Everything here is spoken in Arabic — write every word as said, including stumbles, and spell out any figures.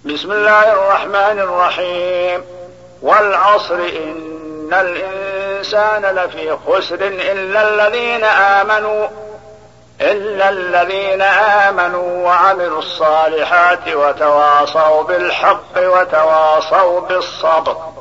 بسم الله الرحمن الرحيم. والعصر إن الإنسان لفي خسر إلا الذين آمنوا إلا الذين آمنوا وعملوا الصالحات وتواصوا بالحق وتواصوا بالصبر.